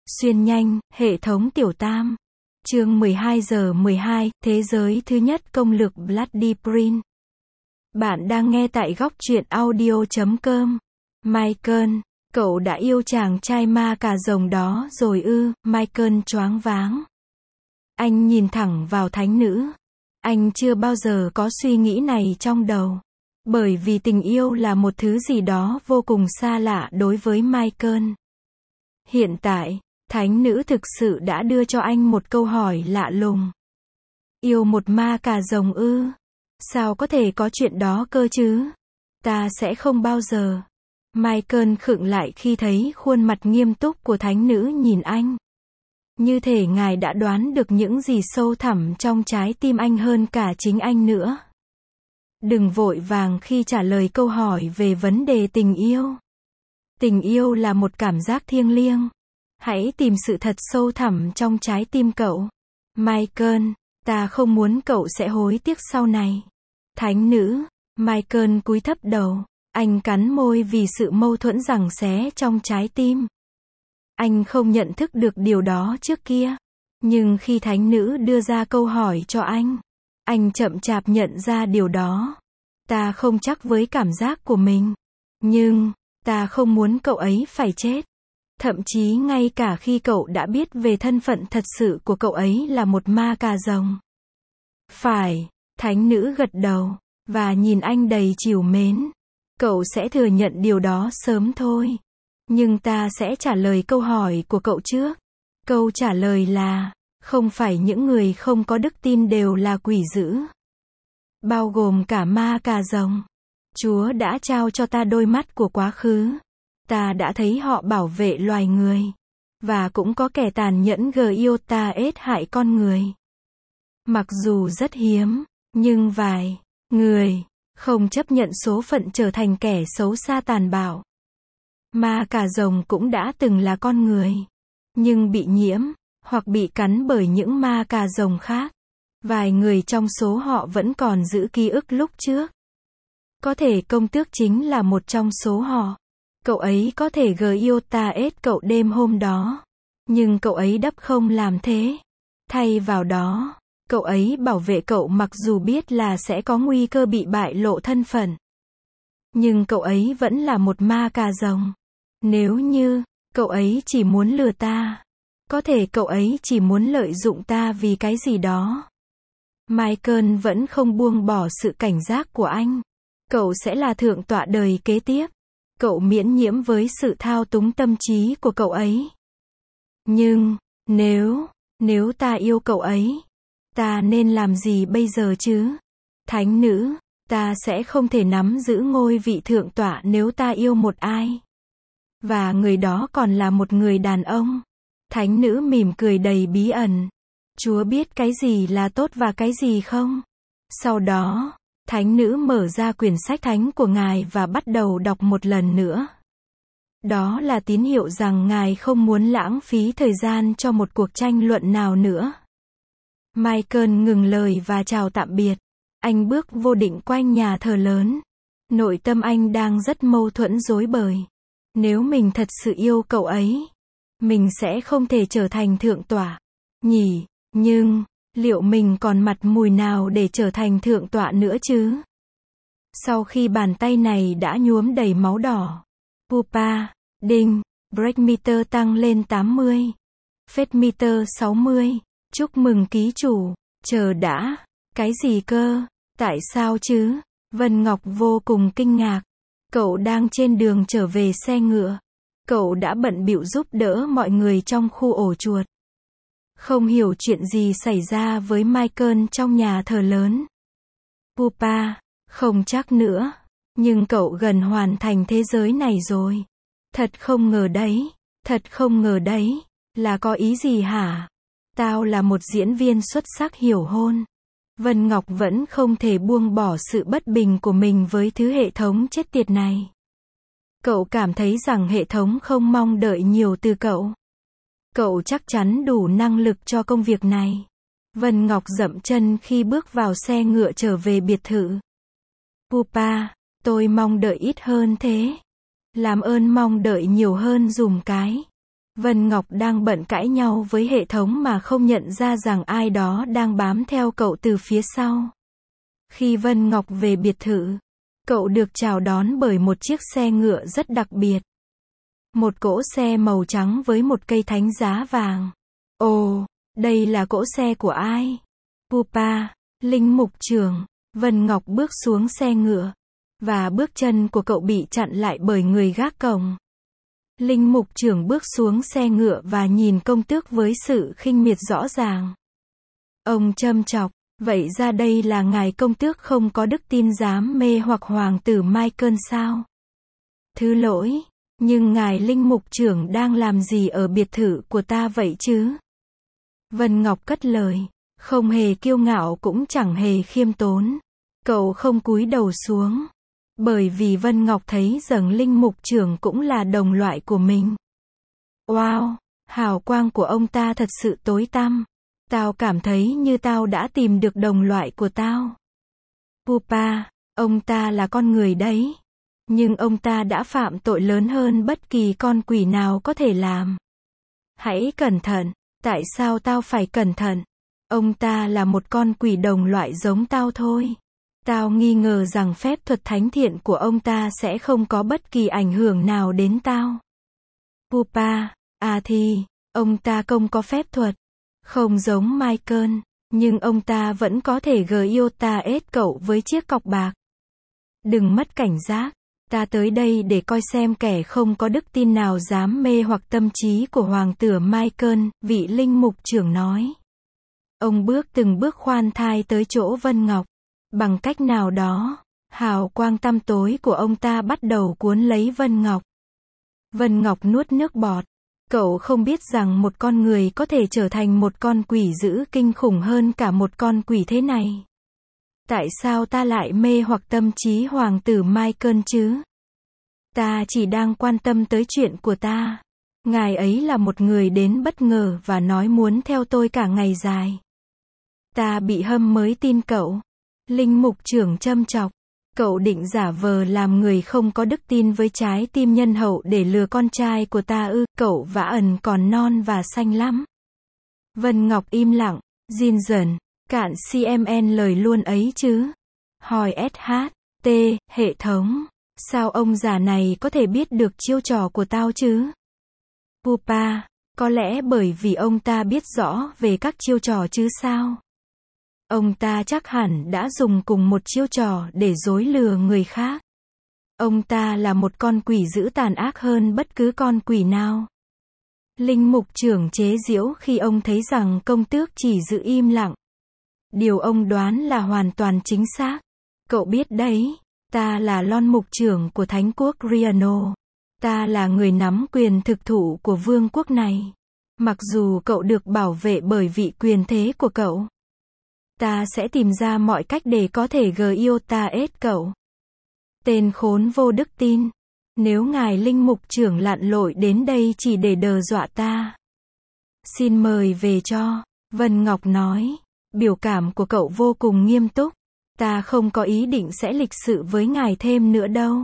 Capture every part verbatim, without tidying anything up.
Xuyên nhanh, hệ thống tiểu tam. Chương mười hai giờ mười hai, thế giới thứ nhất công lược Bloody Prince. Bạn đang nghe tại góc truyện audio chấm com. Michael, cậu đã yêu chàng trai ma cà rồng đó rồi ư? Michael choáng váng. Anh nhìn thẳng vào thánh nữ. Anh chưa bao giờ có suy nghĩ này trong đầu. Bởi vì tình yêu là một thứ gì đó vô cùng xa lạ đối với Michael. Hiện tại, thánh nữ thực sự đã đưa cho anh một câu hỏi lạ lùng. Yêu một ma cà rồng ư? Sao có thể có chuyện đó cơ chứ? Ta sẽ không bao giờ. Michael khựng lại khi thấy khuôn mặt nghiêm túc của thánh nữ nhìn anh. Như thể ngài đã đoán được những gì sâu thẳm trong trái tim anh hơn cả chính anh nữa. Đừng vội vàng khi trả lời câu hỏi về vấn đề tình yêu. Tình yêu là một cảm giác thiêng liêng. Hãy tìm sự thật sâu thẳm trong trái tim cậu. Michael, ta không muốn cậu sẽ hối tiếc sau này. Thánh nữ, Michael cúi thấp đầu. Anh cắn môi vì sự mâu thuẫn giằng xé trong trái tim. Anh không nhận thức được điều đó trước kia. Nhưng khi thánh nữ đưa ra câu hỏi cho anh, anh chậm chạp nhận ra điều đó. Ta không chắc với cảm giác của mình. Nhưng, ta không muốn cậu ấy phải chết. Thậm chí ngay cả khi cậu đã biết về thân phận thật sự của cậu ấy là một ma cà rồng. Phải, thánh nữ gật đầu, và nhìn anh đầy trìu mến. Cậu sẽ thừa nhận điều đó sớm thôi. Nhưng ta sẽ trả lời câu hỏi của cậu trước. Câu trả lời là, không phải những người không có đức tin đều là quỷ dữ. Bao gồm cả ma cà rồng. Chúa đã trao cho ta đôi mắt của quá khứ. Ta đã thấy họ bảo vệ loài người. Và cũng có kẻ tàn nhẫn gờ yêu ta ết hại con người. Mặc dù rất hiếm, nhưng vài người không chấp nhận số phận trở thành kẻ xấu xa tàn bạo. Ma cà rồng cũng đã từng là con người. Nhưng bị nhiễm, hoặc bị cắn bởi những ma cà rồng khác. Vài người trong số họ vẫn còn giữ ký ức lúc trước. Có thể công tước chính là một trong số họ. Cậu ấy có thể gờ yêu ta ết cậu đêm hôm đó. Nhưng cậu ấy đắp không làm thế. Thay vào đó, cậu ấy bảo vệ cậu mặc dù biết là sẽ có nguy cơ bị bại lộ thân phận. Nhưng cậu ấy vẫn là một ma cà rồng. Nếu như, cậu ấy chỉ muốn lừa ta. Có thể cậu ấy chỉ muốn lợi dụng ta vì cái gì đó. Michael vẫn không buông bỏ sự cảnh giác của anh. Cậu sẽ là thượng tọa đời kế tiếp. Cậu miễn nhiễm với sự thao túng tâm trí của cậu ấy. Nhưng, nếu, nếu ta yêu cậu ấy, ta nên làm gì bây giờ chứ? Thánh nữ, ta sẽ không thể nắm giữ ngôi vị thượng tọa nếu ta yêu một ai. Và người đó còn là một người đàn ông. Thánh nữ mỉm cười đầy bí ẩn. Chúa biết cái gì là tốt và cái gì không? Sau đó, thánh nữ mở ra quyển sách thánh của ngài và bắt đầu đọc một lần nữa. Đó là tín hiệu rằng ngài không muốn lãng phí thời gian cho một cuộc tranh luận nào nữa. Michael ngừng lời và chào tạm biệt. Anh bước vô định quanh nhà thờ lớn. Nội tâm anh đang rất mâu thuẫn rối bời. Nếu mình thật sự yêu cậu ấy, mình sẽ không thể trở thành thượng tọa. Nhỉ, nhưng, liệu mình còn mặt mũi nào để trở thành thượng tọa nữa chứ? Sau khi bàn tay này đã nhuốm đầy máu đỏ. Pupa, đinh, break meter tăng lên tám mươi. Fed meter sáu mươi. Chúc mừng ký chủ. Chờ đã. Cái gì cơ? Tại sao chứ? Vân Ngọc vô cùng kinh ngạc. Cậu đang trên đường trở về xe ngựa. Cậu đã bận bịu giúp đỡ mọi người trong khu ổ chuột. Không hiểu chuyện gì xảy ra với Michael trong nhà thờ lớn. Pupa, không chắc nữa. Nhưng cậu gần hoàn thành thế giới này rồi. Thật không ngờ đấy. Thật không ngờ đấy. Là có ý gì hả? Tao là một diễn viên xuất sắc hiểu hôn. Vân Ngọc vẫn không thể buông bỏ sự bất bình của mình với thứ hệ thống chết tiệt này. Cậu cảm thấy rằng hệ thống không mong đợi nhiều từ cậu. Cậu chắc chắn đủ năng lực cho công việc này. Vân Ngọc dậm chân khi bước vào xe ngựa trở về biệt thự. Pupa, tôi mong đợi ít hơn thế. Làm ơn mong đợi nhiều hơn dùm cái. Vân Ngọc đang bận cãi nhau với hệ thống mà không nhận ra rằng ai đó đang bám theo cậu từ phía sau. Khi Vân Ngọc về biệt thự, cậu được chào đón bởi một chiếc xe ngựa rất đặc biệt. Một cỗ xe màu trắng với một cây thánh giá vàng. Ồ, đây là cỗ xe của ai? Pupa, linh mục trưởng. Vân Ngọc bước xuống xe ngựa, và bước chân của cậu bị chặn lại bởi người gác cổng. Linh mục trưởng bước xuống xe ngựa và nhìn công tước với sự khinh miệt rõ ràng. Ông châm chọc, vậy ra đây là ngài công tước không có đức tin dám mê hoặc hoàng tử Michael sao? Thứ lỗi, nhưng ngài linh mục trưởng đang làm gì ở biệt thự của ta vậy chứ? Vân Ngọc cất lời, không hề kiêu ngạo cũng chẳng hề khiêm tốn. Cậu không cúi đầu xuống. Bởi vì Vân Ngọc thấy rằng linh mục trưởng cũng là đồng loại của mình. Wow, hào quang của ông ta thật sự tối tăm. Tao cảm thấy như tao đã tìm được đồng loại của tao. Pupa, ông ta là con người đấy. Nhưng ông ta đã phạm tội lớn hơn bất kỳ con quỷ nào có thể làm. Hãy cẩn thận. Tại sao tao phải cẩn thận? Ông ta là một con quỷ đồng loại giống tao thôi. Tao nghi ngờ rằng phép thuật thánh thiện của ông ta sẽ không có bất kỳ ảnh hưởng nào đến tao. Pupa, à thì, ông ta không có phép thuật. Không giống Michael, nhưng ông ta vẫn có thể gờ yêu ta ết cậu với chiếc cọc bạc. Đừng mất cảnh giác, ta tới đây để coi xem kẻ không có đức tin nào dám mê hoặc tâm trí của hoàng tử Michael, vị linh mục trưởng nói. Ông bước từng bước khoan thai tới chỗ Vân Ngọc. Bằng cách nào đó, hào quang tăm tối của ông ta bắt đầu cuốn lấy Vân Ngọc. Vân Ngọc nuốt nước bọt. Cậu không biết rằng một con người có thể trở thành một con quỷ dữ kinh khủng hơn cả một con quỷ thế này. Tại sao ta lại mê hoặc tâm trí hoàng tử Michael chứ? Ta chỉ đang quan tâm tới chuyện của ta. Ngài ấy là một người đến bất ngờ và nói muốn theo tôi cả ngày dài. Ta bị hâm mới tin cậu. Linh mục trưởng châm chọc. Cậu định giả vờ làm người không có đức tin với trái tim nhân hậu để lừa con trai của ta ư? Cậu vã ẩn còn non và xanh lắm. Vân Ngọc im lặng. Jin dần. Cạn xê em en lời luôn ấy chứ. Hỏi ét hát tê, hệ thống. Sao ông già này có thể biết được chiêu trò của tao chứ? Pupa, có lẽ bởi vì ông ta biết rõ về các chiêu trò chứ sao? Ông ta chắc hẳn đã dùng cùng một chiêu trò để dối lừa người khác. Ông ta là một con quỷ dữ tàn ác hơn bất cứ con quỷ nào. Linh mục trưởng chế giễu khi ông thấy rằng công tước chỉ giữ im lặng. Điều ông đoán là hoàn toàn chính xác. Cậu biết đấy, ta là Lon mục trưởng của Thánh quốc Riano. Ta là người nắm quyền thực thụ của vương quốc này. Mặc dù cậu được bảo vệ bởi vị quyền thế của cậu. Ta sẽ tìm ra mọi cách để có thể gờ yêu ta ết cậu. Tên khốn vô đức tin. Nếu ngài linh mục trưởng lặn lội đến đây chỉ để đe dọa ta. Xin mời về cho. Vân Ngọc nói. Biểu cảm của cậu vô cùng nghiêm túc. Ta không có ý định sẽ lịch sự với ngài thêm nữa đâu.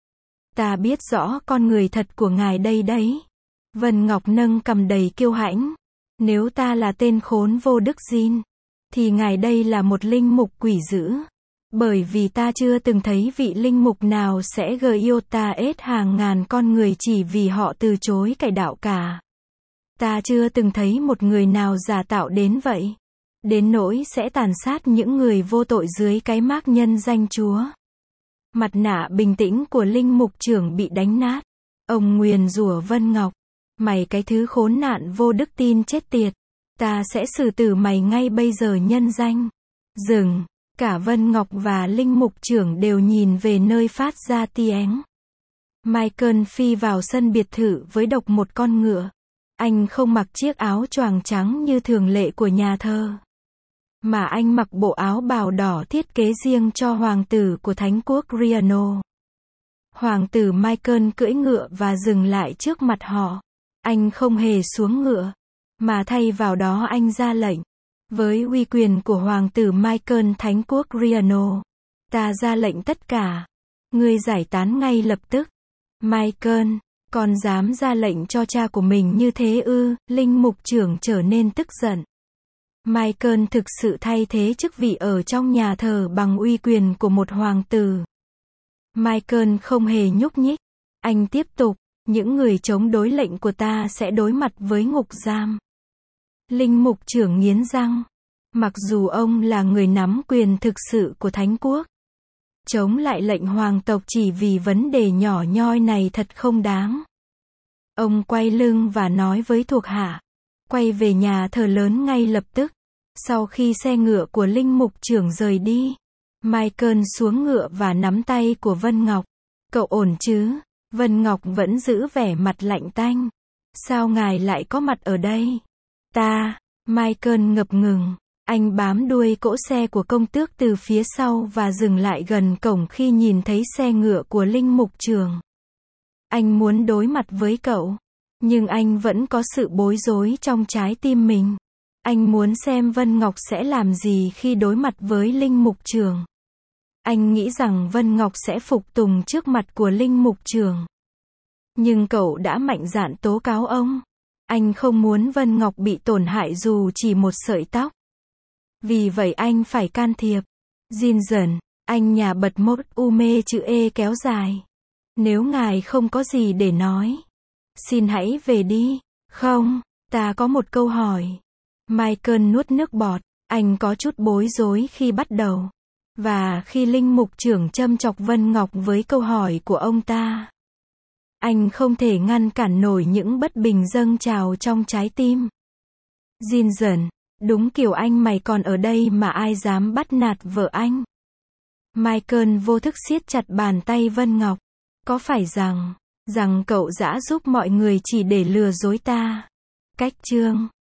Ta biết rõ con người thật của ngài đây đấy. Vân Ngọc nâng cằm đầy kiêu hãnh. Nếu ta là tên khốn vô đức Jin, thì ngài đây là một linh mục quỷ dữ. Bởi vì ta chưa từng thấy vị linh mục nào sẽ gờ yêu ta ết hàng ngàn con người chỉ vì họ từ chối cải đạo cả. Ta chưa từng thấy một người nào giả tạo đến vậy. Đến nỗi sẽ tàn sát những người vô tội dưới cái mác nhân danh Chúa. Mặt nạ bình tĩnh của linh mục trưởng bị đánh nát. Ông nguyền rủa Vân Ngọc. Mày cái thứ khốn nạn vô đức tin chết tiệt. Ta sẽ xử tử mày ngay bây giờ nhân danh. Dừng. Cả Vân Ngọc và linh mục trưởng đều nhìn về nơi phát ra tiếng. Michael phi vào sân biệt thự với độc một con ngựa. Anh không mặc chiếc áo choàng trắng như thường lệ của nhà thơ. Mà anh mặc bộ áo bào đỏ thiết kế riêng cho hoàng tử của Thánh quốc Riano. Hoàng tử Michael cưỡi ngựa và dừng lại trước mặt họ. Anh không hề xuống ngựa, mà thay vào đó anh ra lệnh. Với uy quyền của hoàng tử Michael Thánh quốc Riano, ta ra lệnh tất cả. Ngươi giải tán ngay lập tức. Michael, Con dám ra lệnh cho cha của mình như thế ư? Linh mục trưởng trở nên tức giận. Michael thực sự thay thế chức vị ở trong nhà thờ bằng uy quyền của một hoàng tử. Michael không hề nhúc nhích. Anh tiếp tục, những người chống đối lệnh của ta sẽ đối mặt với ngục giam. Linh mục trưởng nghiến răng. Mặc dù ông là người nắm quyền thực sự của Thánh quốc, chống lại lệnh hoàng tộc chỉ vì vấn đề nhỏ nhoi này thật không đáng. Ông quay lưng và nói với thuộc hạ, quay về nhà thờ lớn ngay lập tức. Sau khi xe ngựa của linh mục trưởng rời đi, Michael xuống ngựa và nắm tay của Vân Ngọc. Cậu ổn chứ? Vân Ngọc vẫn giữ vẻ mặt lạnh tanh. Sao ngài lại có mặt ở đây? Ta, Michael ngập ngừng. Anh bám đuôi cỗ xe của công tước từ phía sau và dừng lại gần cổng khi nhìn thấy xe ngựa của linh mục trưởng. Anh muốn đối mặt với cậu, nhưng anh vẫn có sự bối rối trong trái tim mình. Anh muốn xem Vân Ngọc sẽ làm gì khi đối mặt với linh mục trưởng. Anh nghĩ rằng Vân Ngọc sẽ phục tùng trước mặt của linh mục trưởng. Nhưng cậu đã mạnh dạn tố cáo ông. Anh không muốn Vân Ngọc bị tổn hại dù chỉ một sợi tóc. Vì vậy anh phải can thiệp. Jin dần, anh nhà bật một u mê chữ E kéo dài. Nếu ngài không có gì để nói, xin hãy về đi. Không, ta có một câu hỏi. Michael nuốt nước bọt. Anh có chút bối rối khi bắt đầu. Và khi linh mục trưởng châm chọc Vân Ngọc với câu hỏi của ông ta, anh không thể ngăn cản nổi những bất bình dâng trào trong trái tim. Jin dần, đúng kiểu anh mày còn ở đây mà ai dám bắt nạt vợ anh. Michael vô thức siết chặt bàn tay Vân Ngọc. Có phải rằng, rằng cậu dã giúp mọi người chỉ để lừa dối ta? Cách chương